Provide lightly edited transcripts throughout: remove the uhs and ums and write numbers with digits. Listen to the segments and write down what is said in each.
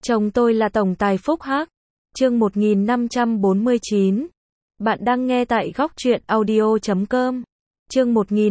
Chồng tôi là tổng tài Phúc Hắc. Chương 1549. Bạn đang nghe tại góc truyện audio.com. Chương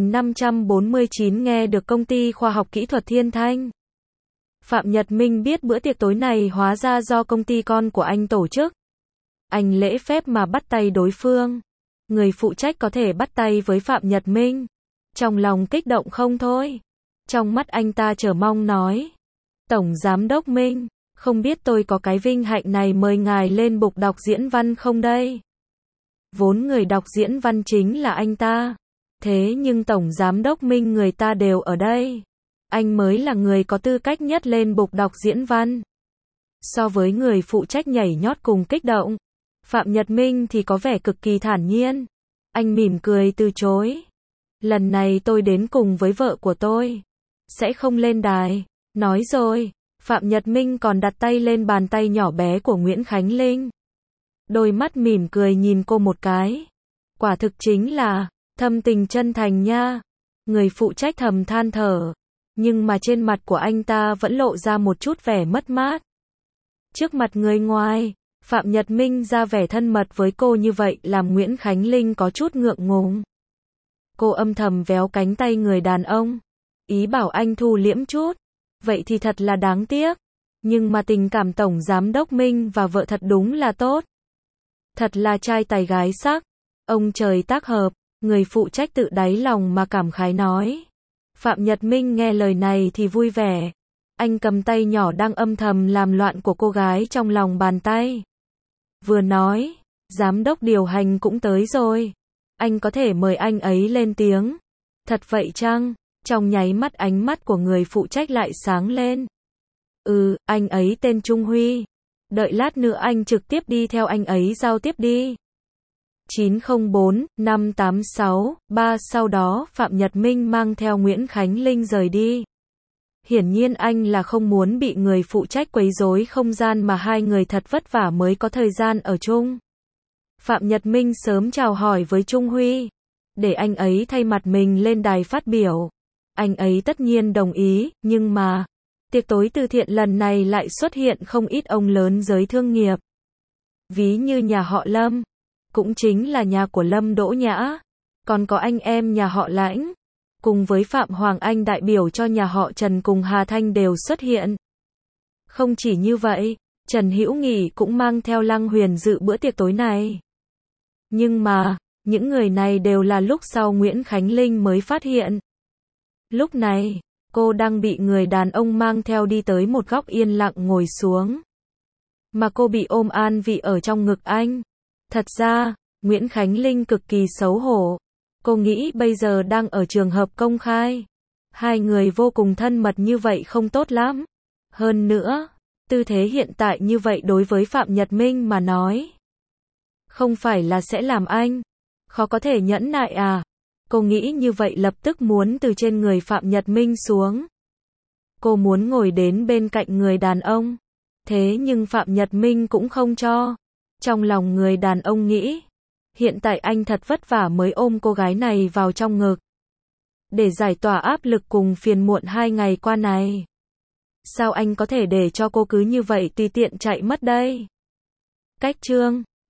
1549 nghe được công ty khoa học kỹ thuật Thiên Thanh. Phạm Nhật Minh biết bữa tiệc tối này hóa ra do công ty con của anh tổ chức. Anh lễ phép mà bắt tay đối phương. Người phụ trách có thể bắt tay với Phạm Nhật Minh. Trong lòng kích động không thôi. Trong mắt anh ta chờ mong nói. Tổng Giám đốc Minh, không biết tôi có cái vinh hạnh này mời ngài lên bục đọc diễn văn không đây? Vốn người đọc diễn văn chính là anh ta. Thế nhưng Tổng Giám đốc Minh người ta đều ở đây. Anh mới là người có tư cách nhất lên bục đọc diễn văn. So với người phụ trách nhảy nhót cùng kích động, Phạm Nhật Minh thì có vẻ cực kỳ thản nhiên. Anh mỉm cười từ chối. Lần này tôi đến cùng với vợ của tôi. Sẽ không lên đài. Nói rồi, Phạm Nhật Minh còn đặt tay lên bàn tay nhỏ bé của Nguyễn Khánh Linh. Đôi mắt mỉm cười nhìn cô một cái. Quả thực chính là thâm tình chân thành nha. Người phụ trách thầm than thở. Nhưng mà trên mặt của anh ta vẫn lộ ra một chút vẻ mất mát. Trước mặt người ngoài, Phạm Nhật Minh ra vẻ thân mật với cô như vậy làm Nguyễn Khánh Linh có chút ngượng ngùng. Cô âm thầm véo cánh tay người đàn ông. Ý bảo anh thu liễm chút. Vậy thì thật là đáng tiếc. Nhưng mà tình cảm Tổng Giám đốc Minh và vợ thật đúng là tốt. Thật là trai tài gái sắc. Ông trời tác hợp. Người phụ trách tự đáy lòng mà cảm khái nói. Phạm Nhật Minh nghe lời này thì vui vẻ. Anh cầm tay nhỏ đang âm thầm làm loạn của cô gái trong lòng bàn tay. Vừa nói, giám đốc điều hành cũng tới rồi. Anh có thể mời anh ấy lên tiếng. Thật vậy chăng? Trong nháy mắt ánh mắt của người phụ trách lại sáng lên. Anh ấy tên Trung Huy. Đợi lát nữa anh trực tiếp đi theo anh ấy giao tiếp đi. 904-586-3 Sau đó Phạm Nhật Minh mang theo Nguyễn Khánh Linh rời đi. Hiển nhiên anh là không muốn bị người phụ trách quấy rối không gian mà hai người thật vất vả mới có thời gian ở chung. Phạm Nhật Minh sớm chào hỏi với Trung Huy. Để anh ấy thay mặt mình lên đài phát biểu. Anh ấy tất nhiên đồng ý, nhưng mà tiệc tối từ thiện lần này lại xuất hiện không ít ông lớn giới thương nghiệp. Ví như nhà họ Lâm, cũng chính là nhà của Lâm Đỗ Nhã, còn có anh em nhà họ Lãnh, cùng với Phạm Hoàng Anh đại biểu cho nhà họ Trần cùng Hà Thanh đều xuất hiện. Không chỉ như vậy, Trần Hữu Nghị cũng mang theo Lăng Huyền dự bữa tiệc tối này. Nhưng mà, những người này đều là lúc sau Nguyễn Khánh Linh mới phát hiện. Lúc này, cô đang bị người đàn ông mang theo đi tới một góc yên lặng ngồi xuống. Mà cô bị ôm an vị ở trong ngực anh. Thật ra, Nguyễn Khánh Linh cực kỳ xấu hổ. Cô nghĩ bây giờ đang ở trường hợp công khai. Hai người vô cùng thân mật như vậy không tốt lắm. Hơn nữa, tư thế hiện tại như vậy đối với Phạm Nhật Minh mà nói. Không phải là sẽ làm anh khó có thể nhẫn nại à? Cô nghĩ như vậy lập tức muốn từ trên người Phạm Nhật Minh xuống. Cô muốn ngồi đến bên cạnh người đàn ông. Thế nhưng Phạm Nhật Minh cũng không cho. Trong lòng người đàn ông nghĩ. Hiện tại anh thật vất vả mới ôm cô gái này vào trong ngực. Để giải tỏa áp lực cùng phiền muộn 2 ngày qua này. Sao anh có thể để cho cô cứ như vậy tùy tiện chạy mất đây? Cách chương